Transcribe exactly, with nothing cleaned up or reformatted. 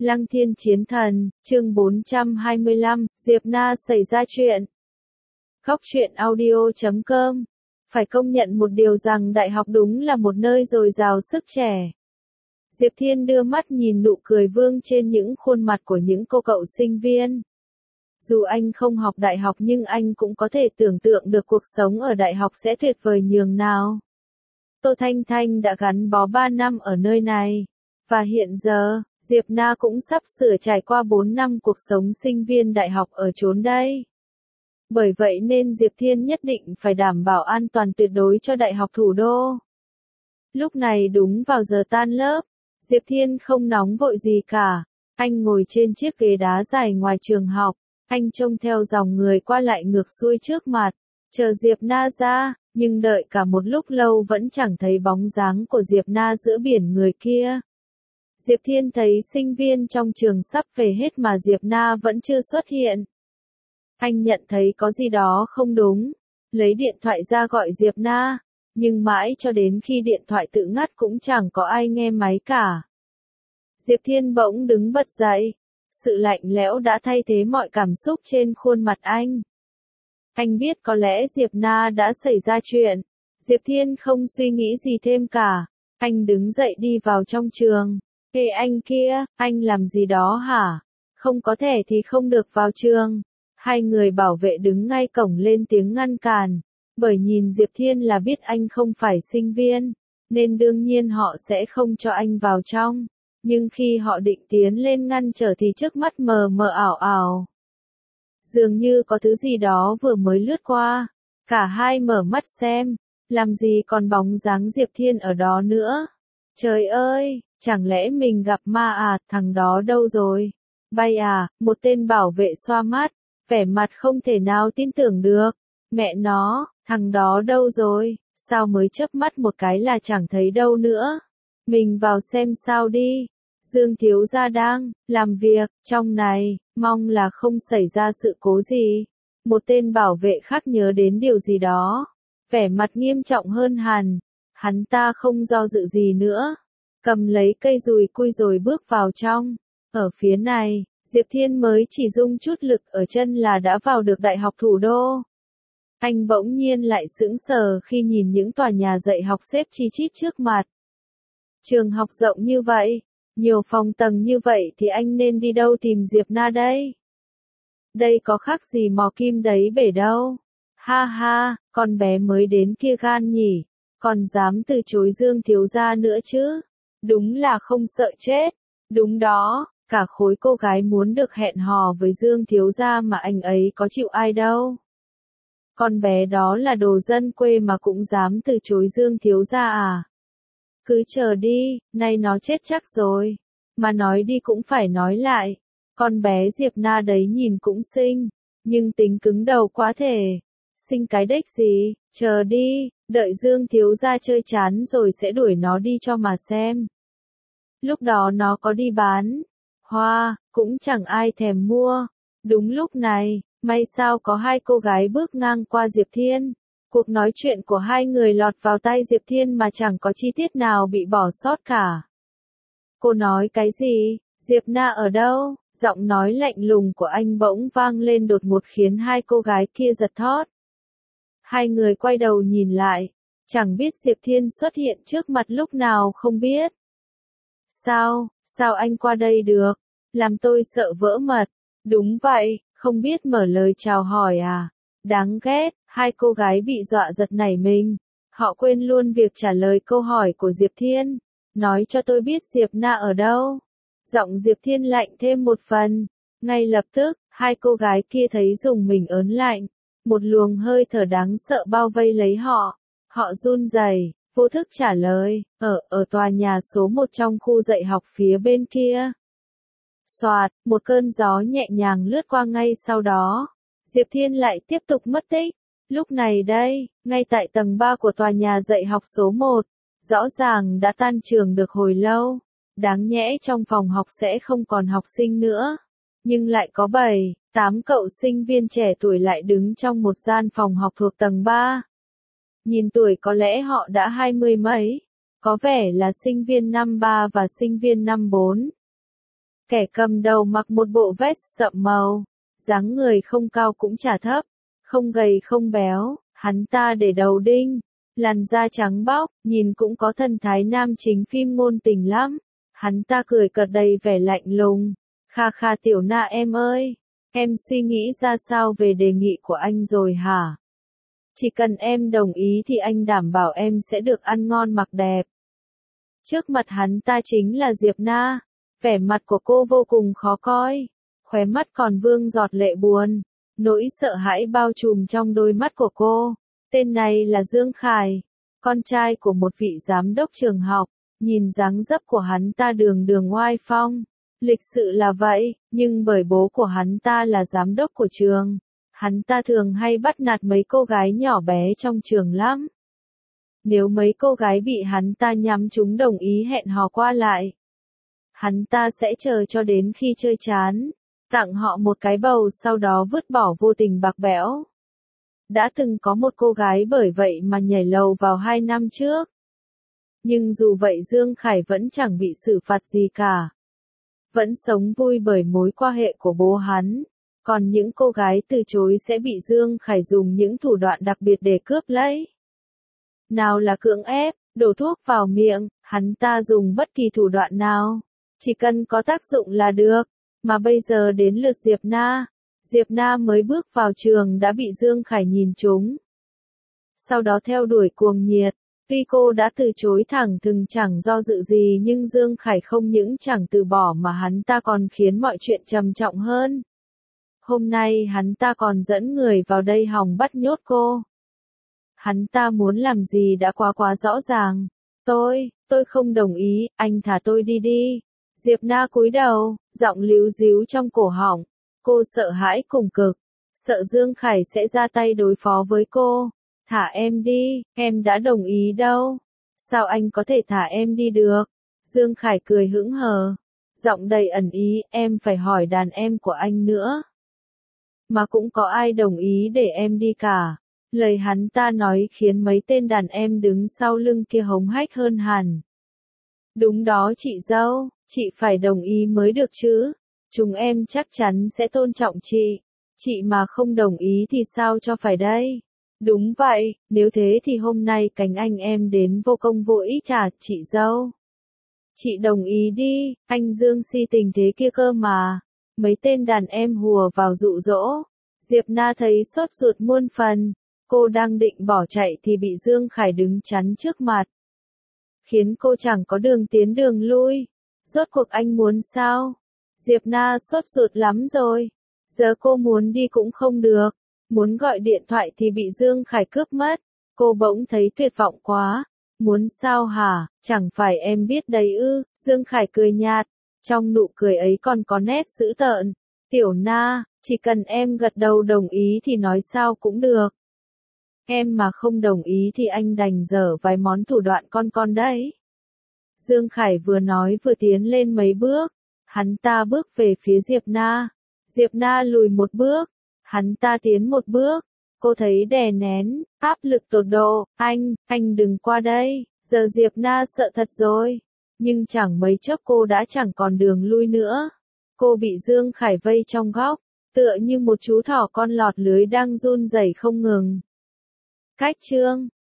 Lăng Thiên Chiến Thần, chương bốn trăm hai mươi lăm, Diệp Na xảy ra chuyện. Góc truyện audio chấm com. Phải công nhận một điều rằng đại học đúng là một nơi dồi dào sức trẻ. Diệp Thiên đưa mắt nhìn nụ cười vương trên những khuôn mặt của những cô cậu sinh viên. Dù anh không học đại học nhưng anh cũng có thể tưởng tượng được cuộc sống ở đại học sẽ tuyệt vời nhường nào. Tô Thanh Thanh đã gắn bó ba năm ở nơi này. Và hiện giờ, Diệp Na cũng sắp sửa trải qua bốn năm cuộc sống sinh viên đại học ở chốn đây. Bởi vậy nên Diệp Thiên nhất định phải đảm bảo an toàn tuyệt đối cho Đại học Thủ đô. Lúc này đúng vào giờ tan lớp, Diệp Thiên không nóng vội gì cả. Anh ngồi trên chiếc ghế đá dài ngoài trường học, anh trông theo dòng người qua lại ngược xuôi trước mặt, chờ Diệp Na ra, nhưng đợi cả một lúc lâu vẫn chẳng thấy bóng dáng của Diệp Na giữa biển người kia. Diệp Thiên thấy sinh viên trong trường sắp về hết mà Diệp Na vẫn chưa xuất hiện. Anh nhận thấy có gì đó không đúng, lấy điện thoại ra gọi Diệp Na, nhưng mãi cho đến khi điện thoại tự ngắt cũng chẳng có ai nghe máy cả. Diệp Thiên bỗng đứng bật dậy, sự lạnh lẽo đã thay thế mọi cảm xúc trên khuôn mặt anh. Anh biết có lẽ Diệp Na đã xảy ra chuyện. Diệp Thiên không suy nghĩ gì thêm cả, anh đứng dậy đi vào trong trường. Ê anh kia, anh làm gì đó hả? Không có thẻ thì không được vào trường. Hai người bảo vệ đứng ngay cổng lên tiếng ngăn cản, bởi nhìn Diệp Thiên là biết anh không phải sinh viên, nên đương nhiên họ sẽ không cho anh vào trong. Nhưng khi họ định tiến lên ngăn trở thì trước mắt mờ mờ ảo ảo. Dường như có thứ gì đó vừa mới lướt qua. Cả hai mở mắt xem, làm gì còn bóng dáng Diệp Thiên ở đó nữa. Trời ơi, chẳng lẽ mình gặp ma à, thằng đó đâu rồi? Bay à, một tên bảo vệ xoa mắt, vẻ mặt không thể nào tin tưởng được. Mẹ nó, thằng đó đâu rồi, sao mới chớp mắt một cái là chẳng thấy đâu nữa. Mình vào xem sao đi. Dương thiếu gia đang làm việc trong này, mong là không xảy ra sự cố gì. Một tên bảo vệ khác nhớ đến điều gì đó, vẻ mặt nghiêm trọng hơn hẳn. Hắn ta không do dự gì nữa, cầm lấy cây dùi cui rồi bước vào trong. Ở phía này, Diệp Thiên mới chỉ dùng chút lực ở chân là đã vào được Đại học Thủ đô. Anh bỗng nhiên lại sững sờ khi nhìn những tòa nhà dạy học xếp chi chít trước mặt. Trường học rộng như vậy, nhiều phòng tầng như vậy thì anh nên đi đâu tìm Diệp Na đây? Đây có khác gì mò kim đáy bể đâu. Ha ha, con bé mới đến kia gan nhỉ, còn dám từ chối Dương thiếu gia nữa chứ. Đúng là không sợ chết. Đúng đó, cả khối cô gái muốn được hẹn hò với Dương thiếu gia mà anh ấy có chịu ai đâu. Con bé đó là đồ dân quê mà cũng dám từ chối Dương thiếu gia à? Cứ chờ đi, nay nó chết chắc rồi. Mà nói đi cũng phải nói lại. Con bé Diệp Na đấy nhìn cũng xinh, nhưng tính cứng đầu quá thể. Xinh cái đếch gì, chờ đi, đợi Dương thiếu gia chơi chán rồi sẽ đuổi nó đi cho mà xem. Lúc đó nó có đi bán hoa, cũng chẳng ai thèm mua. Đúng lúc này, may sao có hai cô gái bước ngang qua Diệp Thiên. Cuộc nói chuyện của hai người lọt vào tai Diệp Thiên mà chẳng có chi tiết nào bị bỏ sót cả. Cô nói cái gì? Diệp Na ở đâu? Giọng nói lạnh lùng của anh bỗng vang lên đột ngột khiến hai cô gái kia giật thót. Hai người quay đầu nhìn lại, chẳng biết Diệp Thiên xuất hiện trước mặt lúc nào không biết. Sao, sao anh qua đây được? Làm tôi sợ vỡ mật. Đúng vậy, không biết mở lời chào hỏi à? Đáng ghét, hai cô gái bị dọa giật nảy mình. Họ quên luôn việc trả lời câu hỏi của Diệp Thiên. Nói cho tôi biết Diệp Na ở đâu. Giọng Diệp Thiên lạnh thêm một phần. Ngay lập tức, hai cô gái kia thấy dùng mình ớn lạnh. Một luồng hơi thở đáng sợ bao vây lấy họ. Họ run rẩy, vô thức trả lời, ở, ở tòa nhà số một trong khu dạy học phía bên kia. Xoạt, một cơn gió nhẹ nhàng lướt qua ngay sau đó. Diệp Thiên lại tiếp tục mất tích. Lúc này đây, ngay tại tầng ba của tòa nhà dạy học số một, rõ ràng đã tan trường được hồi lâu. Đáng nhẽ trong phòng học sẽ không còn học sinh nữa. Nhưng lại có bảy, tám cậu sinh viên trẻ tuổi lại đứng trong một gian phòng học thuộc tầng ba. Nhìn tuổi có lẽ họ đã hai mươi mấy. Có vẻ là sinh viên năm ba và sinh viên năm bốn. Kẻ cầm đầu mặc một bộ vest sậm màu, dáng người không cao cũng chả thấp, không gầy không béo, hắn ta để đầu đinh, làn da trắng bóc, nhìn cũng có thần thái nam chính phim ngôn tình lắm. Hắn ta cười cợt đầy vẻ lạnh lùng. Kha kha Tiểu Na em ơi, em suy nghĩ ra sao về đề nghị của anh rồi hả? Chỉ cần em đồng ý thì anh đảm bảo em sẽ được ăn ngon mặc đẹp. Trước mặt hắn ta chính là Diệp Na, vẻ mặt của cô vô cùng khó coi, khóe mắt còn vương giọt lệ buồn, nỗi sợ hãi bao trùm trong đôi mắt của cô. Tên này là Dương Khải, con trai của một vị giám đốc trường học, nhìn dáng dấp của hắn ta đường đường oai phong. Lịch sự là vậy, nhưng bởi bố của hắn ta là giám đốc của trường, hắn ta thường hay bắt nạt mấy cô gái nhỏ bé trong trường lắm. Nếu mấy cô gái bị hắn ta nhắm chúng đồng ý hẹn hò qua lại, hắn ta sẽ chờ cho đến khi chơi chán, tặng họ một cái bầu sau đó vứt bỏ vô tình bạc bẽo. Đã từng có một cô gái bởi vậy mà nhảy lầu vào hai năm trước. Nhưng dù vậy Dương Khải vẫn chẳng bị xử phạt gì cả. Vẫn sống vui bởi mối quan hệ của bố hắn. Còn những cô gái từ chối sẽ bị Dương Khải dùng những thủ đoạn đặc biệt để cướp lấy. Nào là cưỡng ép, đổ thuốc vào miệng, hắn ta dùng bất kỳ thủ đoạn nào. Chỉ cần có tác dụng là được. Mà bây giờ đến lượt Diệp Na. Diệp Na mới bước vào trường đã bị Dương Khải nhìn trúng. Sau đó theo đuổi cuồng nhiệt. Tuy cô đã từ chối thẳng thừng chẳng do dự gì nhưng Dương Khải không những chẳng từ bỏ mà hắn ta còn khiến mọi chuyện trầm trọng hơn. Hôm nay hắn ta còn dẫn người vào đây hòng bắt nhốt cô. Hắn ta muốn làm gì đã quá quá rõ ràng. Tôi, tôi không đồng ý, anh thả tôi đi đi. Diệp Na cúi đầu, giọng líu díu trong cổ họng. Cô sợ hãi cùng cực, sợ Dương Khải sẽ ra tay đối phó với cô. Thả em đi, em đã đồng ý đâu. Sao anh có thể thả em đi được? Dương Khải cười hững hờ, giọng đầy ẩn ý, em phải hỏi đàn em của anh nữa. Mà cũng có ai đồng ý để em đi cả. Lời hắn ta nói khiến mấy tên đàn em đứng sau lưng kia hống hách hơn hẳn. Đúng đó chị dâu, chị phải đồng ý mới được chứ. Chúng em chắc chắn sẽ tôn trọng chị. Chị mà không đồng ý thì sao cho phải đây? Đúng vậy, nếu thế thì hôm nay cánh anh em đến vô công vô ích à, chị dâu. Chị đồng ý đi, anh Dương si tình thế kia cơ mà. Mấy tên đàn em hùa vào dụ dỗ. Diệp Na thấy sốt ruột muôn phần. Cô đang định bỏ chạy thì bị Dương Khải đứng chắn trước mặt. Khiến cô chẳng có đường tiến đường lui. Rốt cuộc anh muốn sao? Diệp Na sốt ruột lắm rồi. Giờ cô muốn đi cũng không được. Muốn gọi điện thoại thì bị Dương Khải cướp mất. Cô bỗng thấy tuyệt vọng quá. Muốn sao hả? Chẳng phải em biết đấy ư? Dương Khải cười nhạt. Trong nụ cười ấy còn có nét dữ tợn. Tiểu Na, chỉ cần em gật đầu đồng ý thì nói sao cũng được. Em mà không đồng ý thì anh đành dở vài món thủ đoạn con con đấy. Dương Khải vừa nói vừa tiến lên mấy bước. Hắn ta bước về phía Diệp Na. Diệp Na lùi một bước. Hắn ta tiến một bước. Cô thấy đè nén, áp lực tột độ. Anh, anh đừng qua đây. Giờ Diệp Na sợ thật rồi. Nhưng chẳng mấy chốc cô đã chẳng còn đường lui nữa. Cô bị Dương Khải vây trong góc. Tựa như một chú thỏ con lọt lưới đang run rẩy không ngừng. Cách chương